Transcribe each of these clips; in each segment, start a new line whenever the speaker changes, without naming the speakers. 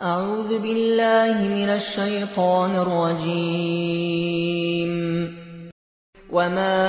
أعوذ بالله من الشيطان الرجيم. وما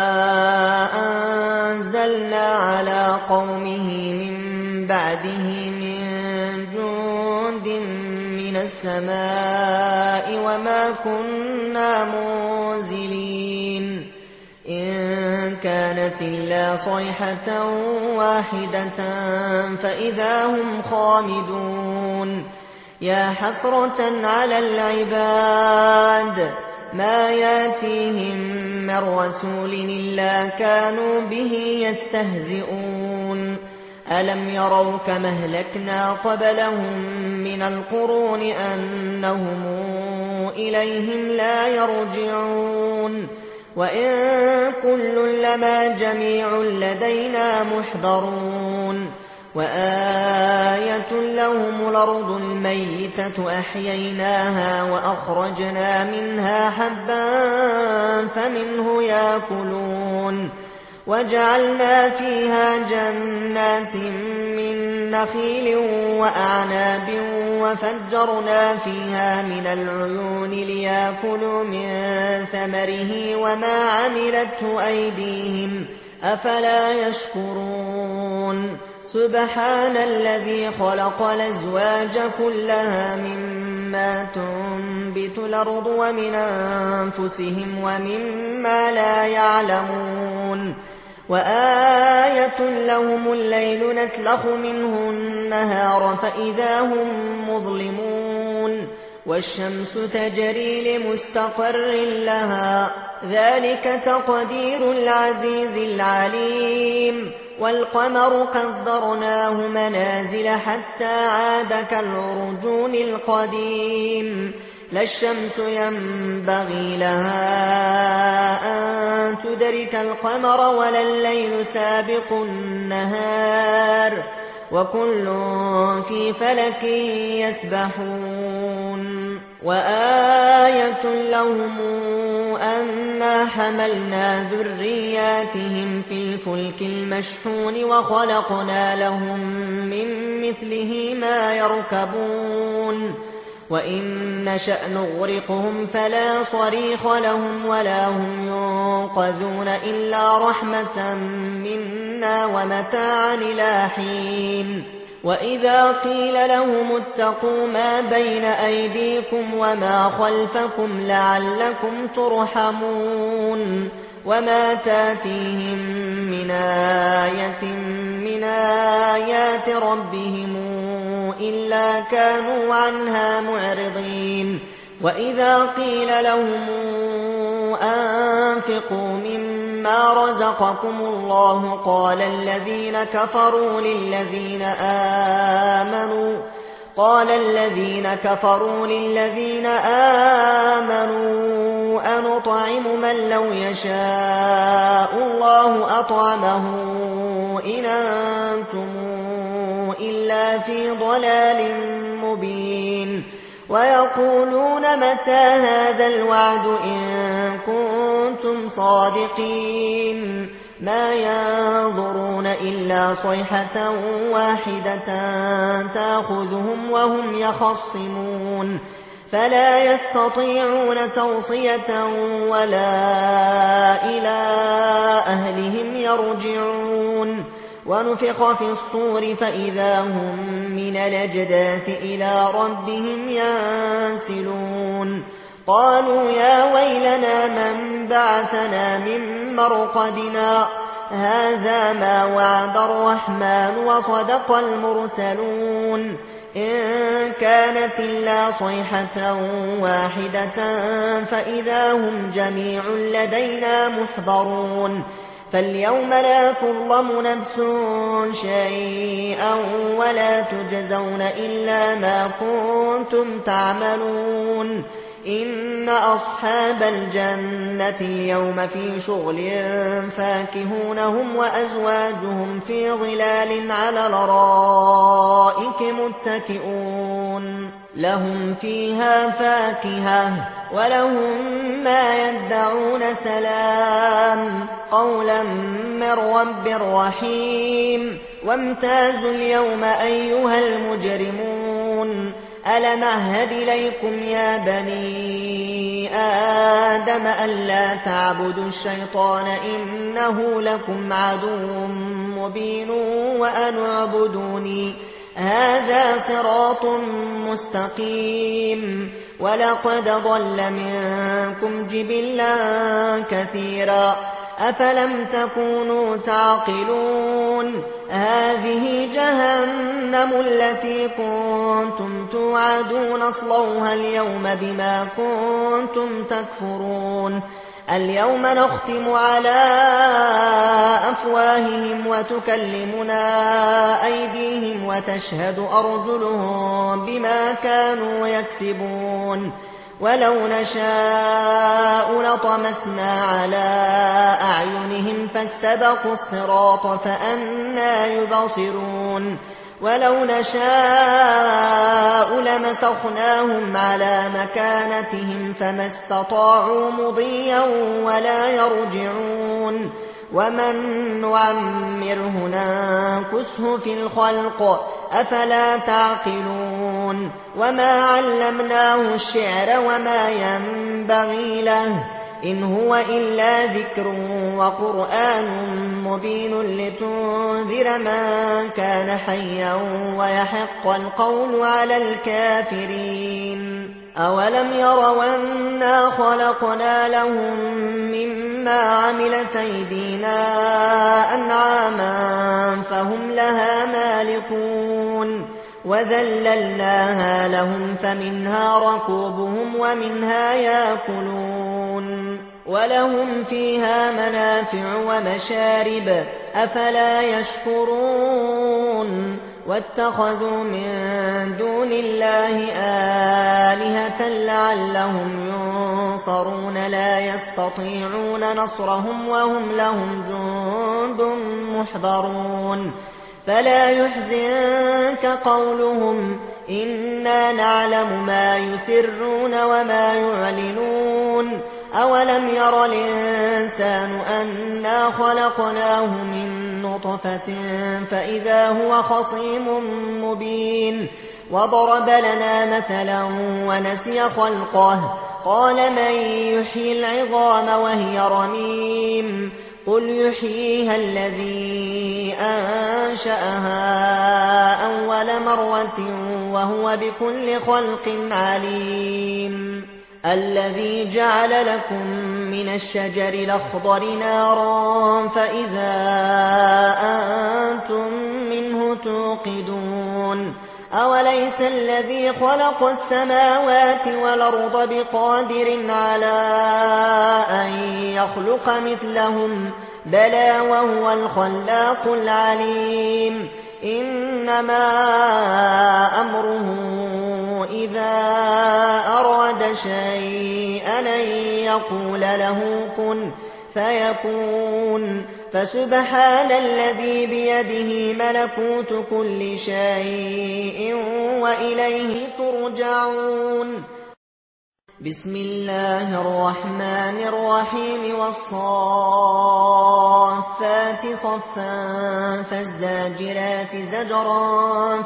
أنزلنا على قومه من بعده من جند من السماء وما كنا منزلين إن كانت إلا صيحة واحدة فإذا هم خامدون. يا حسرة على العباد ما ياتيهم من رسول إلا كانوا به يستهزئون. ألم يروا كما أهلكنا قبلهم من القرون أنهم إليهم لا يرجعون. وإن كل لما جميع لدينا محضرون. وآية لهم الأرض الميتة أحييناها وأخرجنا منها حبا فمنه يأكلون. وجعلنا فيها جنات من نخيل وأعناب وفجرنا فيها من العيون ليأكلوا من ثمره وما عملته أيديهم أفلا يشكرون. سبحان الذي خلق الأزواج كلها مما تنبت الأرض ومن أنفسهم ومما لا يعلمون. وآية لهم الليل نسلخ منه النهار فإذا هم مظلمون. والشمس تجري لمستقر لها ذلك تقدير العزيز العليم. والقمر قدرناه منازل حتى عاد كالعرجون القديم. لا الشمس ينبغي لها أن تدرك القمر ولا الليل سابق النهار وكل في فلك يسبحون. وآية لهم أنا حملنا ذرياتهم في الفلك المشحون وخلقنا لهم من مثله ما يركبون. وإن نشأ نغرقهم فلا صريخ لهم ولا هم ينقذون إلا رحمة منا ومتاعا إلى حين. وإذا قيل لهم اتقوا ما بين أيديكم وما خلفكم لعلكم ترحمون. وما تاتيهم من آية من آيات ربهم إلا كانوا عنها معرضين. وإذا قيل لهم أنفقوا مما رزقكم الله قال الذين كفروا للذين آمنوا أنطعم من لو يشاء الله أطعمه إن أنتم إلا في ضلال مبين. ويقولون متى هذا الوعد إن كنتم صادقين. ما ينظرون إلا صيحة واحدة تأخذهم وهم يخصمون. فلا يستطيعون توصية ولا إلى أهلهم يرجعون. ونفخ في الصور فإذا هم من الأجداث إلى ربهم ينسلون. قالوا يا ويلنا من بعثنا من مرقدنا هذا ما وعد الرحمن وصدق المرسلون. إن كانت إلا صيحة واحدة فإذا هم جميع لدينا محضرون. فاليوم لا تظلم نفس شيئا ولا تجزون إلا ما كنتم تعملون. إن أصحاب الجنة اليوم في شغل فاكهون هم وأزواجهم في ظلال على الأرائك متكئون. لهم فيها فاكهة ولهم ما يدعون سلام قولا من رب رحيم. وامتازوا اليوم أيها المجرمون ألم أعهد إليكم يا بني آدم ألا تعبدوا الشيطان إنه لكم عدو مبين وأن اعبدوني هذا صراط مستقيم ولقد ضل منكم جبلا كثيرا أفلم تكونوا تعقلون هذه جهنم التي كنتم توعدون اصلوها اليوم بما كنتم تكفرون اليوم نختم على أفواههم وتكلمنا أيديهم وتشهد أرجلهم بما كانوا يكسبون ولو نشاء لطمسنا على أعينهم فاستبقوا الصراط فأنى يبصرون ولو نشاء لمسخناهم على مكانتهم فما استطاعوا مضيا ولا يرجعون ومن نعمره ننكسه في الخلق أفلا تعقلون وما علمناه الشعر وما ينبغي له إن هو إلا ذكر وقرآن مبين لتنذر من كان حيا ويحق القول على الكافرين أولم يروا أنا خلقنا لهم مما عملت أيدينا أنعاما فهم لها مالكون وذللناها لهم فمنها ركوبهم ومنها يأكلون ولهم فيها منافع ومشارب أفلا يشكرون واتخذوا من دون الله آلهة لعلهم ينصرون لا يستطيعون نصرهم وهم لهم جند محضرون فلا يحزنك قولهم إنا نعلم ما يسرون وما يعلنون أولم ير الإنسان أنا خلقناه من نطفة فإذا هو خصيم مبين وضرب لنا مثلا ونسي خلقه قال من يحيي العظام وهي رميم قل يحييها الذي أنشأها أول مرة وهو بكل خلق عليم الذي جعل لكم من الشجر الأخضر نارا فإذا أنتم منه توقدون أوليس الذي خلق السماوات والأرض بقادر على أن يخلق مثلهم بلى وهو الخلاق العليم إنما أمره إذا أراد شيئا أن يقول له كن فيكون فسبحان الذي بيده ملكوت كل شيء وإليه ترجعون بسم الله الرحمن الرحيم والصافات صفا فالزاجرات زجرا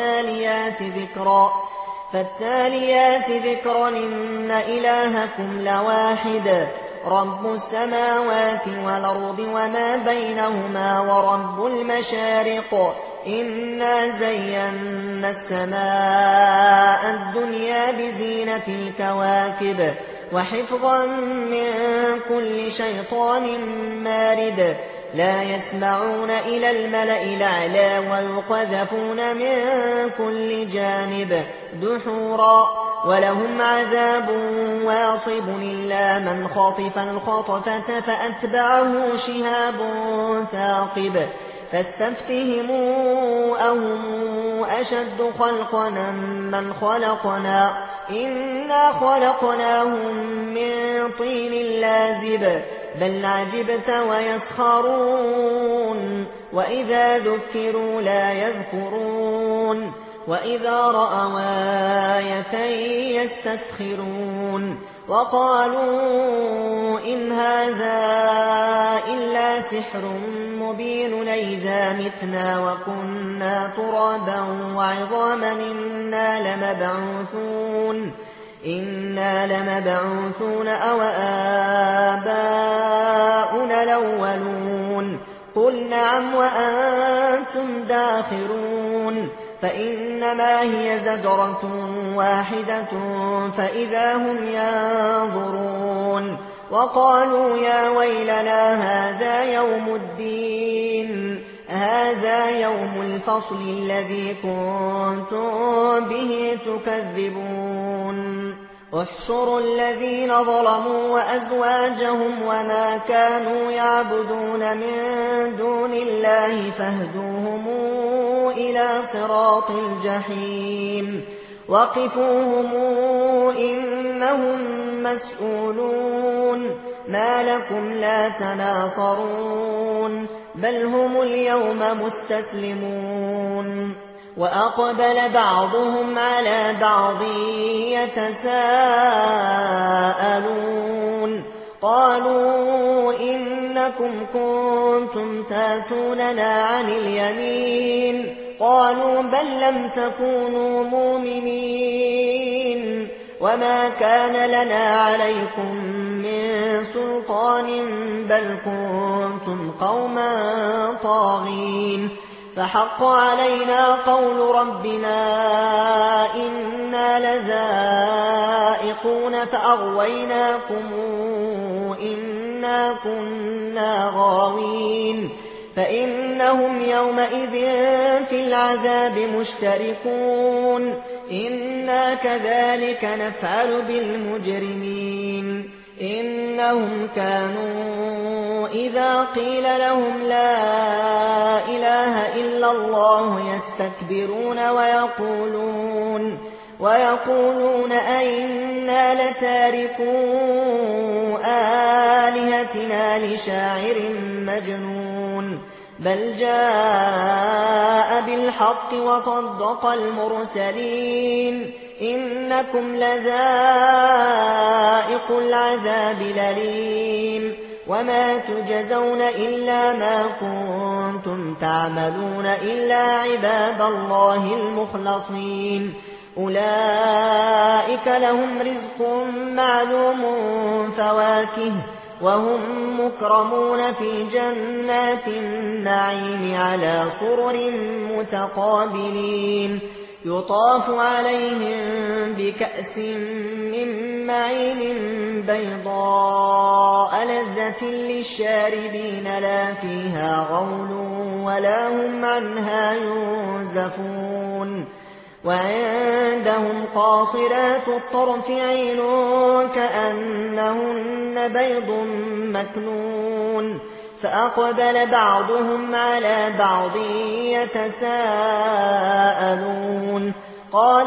فالتاليات ذكرا إن إلهكم لواحد رب السماوات والأرض وما بينهما ورب المشارق إنا زينا السماء الدنيا بزينة الكواكب وحفظا من كل شيطان مارد لا يسمعون إلى الملأ الأعلى ويقذفون من كل جانب دحورا ولهم عذاب واصب إلا من خطف الخطفة فأتبعه شهاب ثاقب فاستفتهموا أهم أشد خلقنا من خلقنا إنا خلقناهم من طين لازب بل عجبت ويسخرون وإذا ذكروا لا يذكرون وإذا رأوا آية يستسخرون وقالوا إن هذا إلا سحر مبين إذا متنا وكنا ترابا وعظاما إنا لمبعوثون أو آباؤنا الأولون قل نعم وأنتم داخرون فإنما هي زجرة واحدة فإذا هم ينظرون وقالوا يا ويلنا هذا يوم الفصل الذي كنتم به تكذبون احشروا الذين ظلموا وأزواجهم وما كانوا يعبدون من دون الله فاهدوهم إلى صراط الجحيم وقفوهم إنهم مسؤولون ما لكم لا تناصرون بل هم اليوم مستسلمون وأقبل بعضهم على بعض يتساءلون قالوا إنكم كنتم تاتوننا عن اليمين قالوا بل لم تكونوا مؤمنين وما كان لنا عليكم من سلطان بل كنتم قوما طاغين فحق علينا قول ربنا إنا لذائقون فأغويناكم إنا كنا غاوين فإنهم يومئذ في العذاب مشتركون إنا كذلك نفعل بالمجرمين إنهم كانوا إذا قيل لهم لا إله إلا الله يستكبرون ويقولون أئنا لتاركو آلهتنا لشاعر مجنون بل جاء بالحق وصدق المرسلين إنكم لذائق العذاب الأليم وما تجزون إلا ما كنتم تعملون إلا عباد الله المخلصين أولئك لهم رزق معلوم فواكه وهم مكرمون في جنات النعيم على سرر متقابلين يطاف عليهم بكأس من معين بيضاء لذة للشاربين لا فيها غول ولا هم عنها ينزفون وعندهم قاصرات الطرف عين كأنهن بيض مكنون فأقبل بعضهم على بعض يتساءلون قال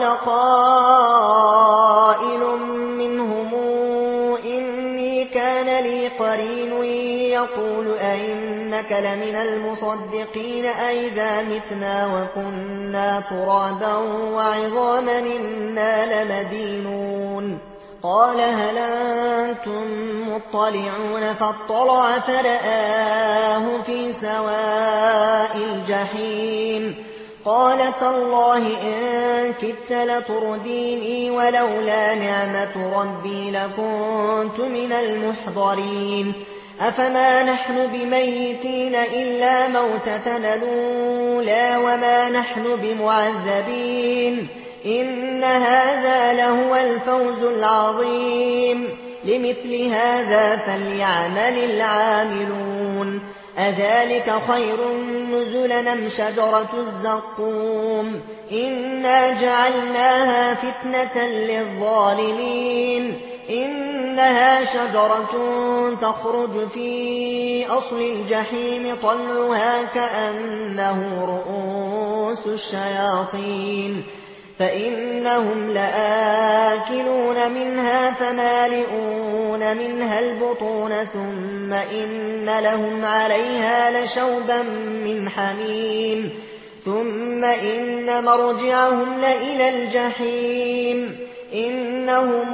قائل منهم إني كان لي قرين يقول أئنك لمن المصدقين أئذا متنا وكنا ترابا وعظاما إنا لمدينون قال هل أنتم مطلعون فاطلع فرآه في سواء الجحيم قال تالله إن كدت لترديني ولولا نعمة ربي لكنت من المحضرين أفما نحن بميتين إلا موتتنا الأولى وما نحن بمعذبين إن هذا لهو الفوز العظيم لمثل هذا فليعمل العاملون أذلك خير نزلا أم شجرة الزقوم إنا جعلناها فتنة للظالمين إنها شجرة تخرج في أصل الجحيم طلعها كأنه رؤوس الشياطين فإنهم لآكلون منها فمالئون منها البطون ثم إن لهم عليها لشوبا من حميم ثم إن مرجعهم لإلى الجحيم إنهم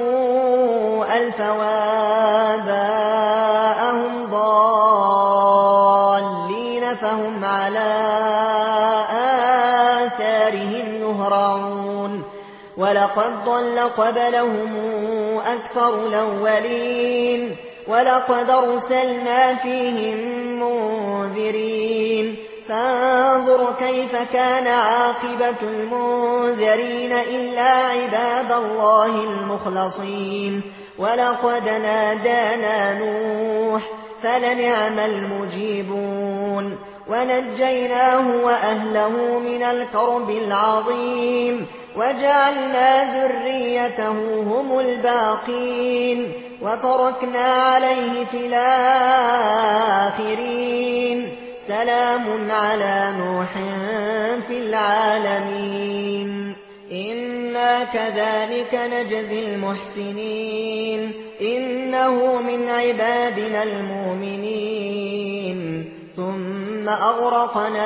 ألفوا آباءهم ضالين ولقد ضل قبلهم أكثر الأولين ولقد أرسلنا فيهم منذرين فانظر كيف كان عاقبة المنذرين إلا عباد الله المخلصين ولقد نادانا نوح فلنعم المجيبون ونجيناه وأهله من الكرب العظيم وجعلنا ذريته هم الباقين وتركنا عليه في الآخرين سلام على نوح في العالمين إنا كذلك نجزي المحسنين إنه من عبادنا المؤمنين ثم أغرقنا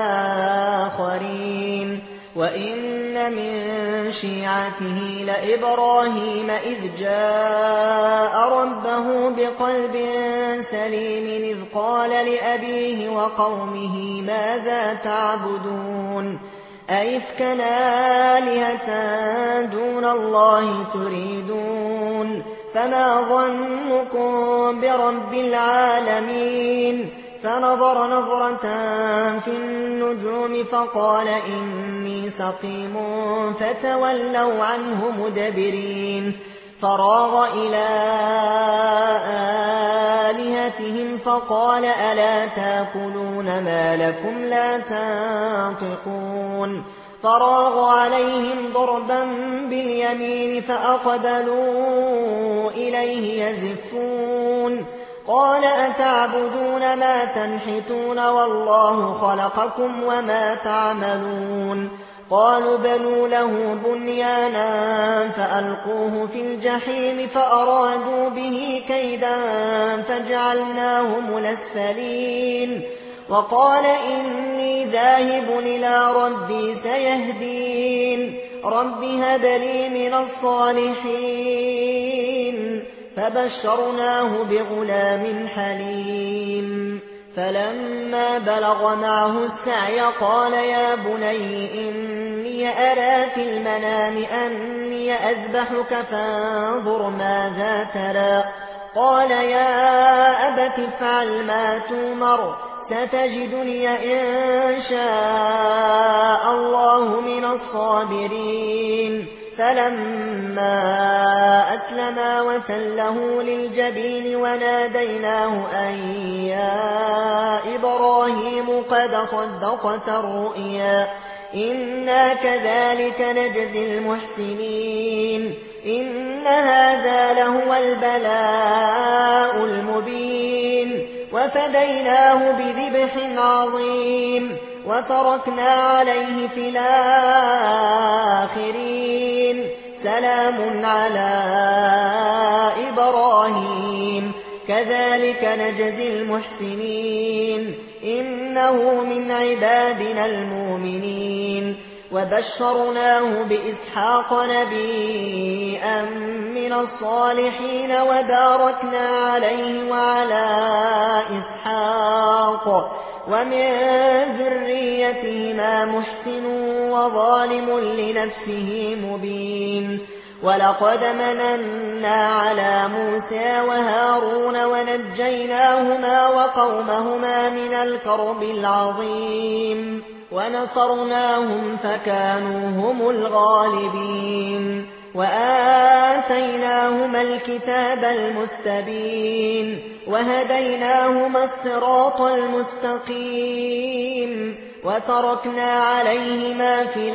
الآخرين وإن من شيعته لإبراهيم إذ جاء ربه بقلب سليم إذ قال لأبيه وقومه ماذا تعبدون أئفكا آلهة دون الله تريدون فما ظنكم برب العالمين فنظر نظرة في النجوم فقال إني سقيم فتولوا عنه مدبرين فراغ إلى آلهتهم فقال ألا تأكلون ما لكم لا تنطقون فراغ عليهم ضربا باليمين فأقبلوا إليه يزفون قال أتعبدون ما تنحتون والله خلقكم وما تعملون قالوا بنوا له بنيانا فألقوه في الجحيم فأرادوا به كيدا فجعلناهم الأسفلين وقال إني ذاهب إلى ربي سيهدين رب هب لي من الصالحين فبشرناه بغلام حليم فلما بلغ معه السعي قال يا بني إني أرى في المنام أني أذبحك فانظر ماذا ترى قال يا أبت افعل ما تؤمر ستجدني إن شاء الله من الصابرين فلما أسلما وتله للجبين وناديناه أن يا إبراهيم قد صدقت الرؤيا إنا كذلك نجزي المحسنين إن هذا لهو البلاء المبين وفديناه بذبح عظيم وتركنا عليه في الآخرين سلام على إبراهيم كذلك نجزي المحسنين إنه من عبادنا المؤمنين وبشرناه بإسحاق نبيا من الصالحين وباركنا عليه وعلى إسحاق ومن ذريتهما محسن وظالم لنفسه مبين ولقد مننا على موسى وهارون ونجيناهما وقومهما من الكرب العظيم ونصرناهم فكانوا هم الغالبين وآتيناهما الكتاب المستبين وهديناهما الصراط المستقيم وتركنا عليهما في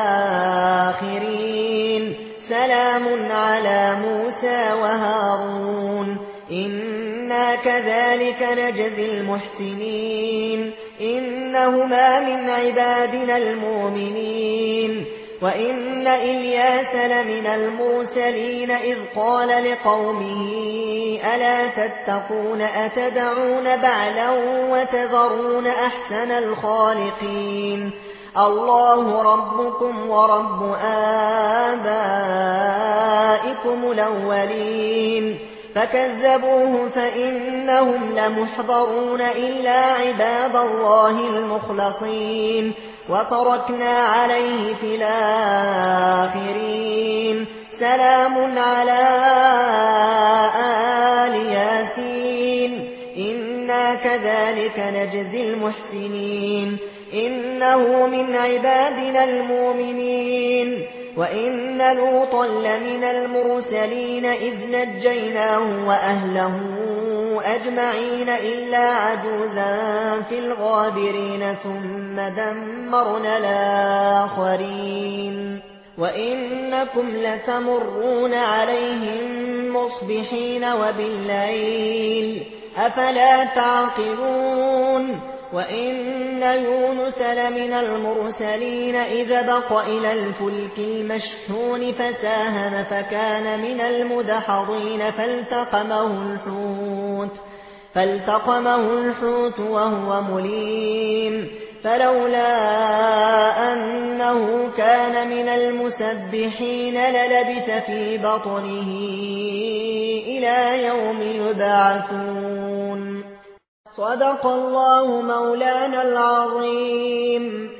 الآخرين سلام على موسى وهارون إنا كذلك نجزي المحسنين إنهما من عبادنا المؤمنين وإن إلياس لمن المرسلين إذ قال لقومه ألا تتقون أتدعون بعلا وتذرون أحسن الخالقين الله ربكم ورب آبائكم الأولين فكذبوه فإنهم لمحضرون إلا عباد الله المخلصين وتركنا عليه في الآخرين سلام على آل ياسين إنا كذلك نجزي المحسنين إنه من عبادنا المؤمنين وإن لوطا لمن المرسلين إذ نجيناه وأهله أجمعين إلا عجوزا في الغابرين ثم دمرنا الآخرين وإنكم لتمرون عليهم مصبحين وبالليل أفلا تعقلون وإن يونس لمن المرسلين إذ بق إلى الفلك المشحون فساهم فكان من المدحضين فالتقمه الحوت وهو مليم فلولا أنه كان من المسبحين للبث في بطنه إلى يوم يبعثون صدق الله مولانا العظيم.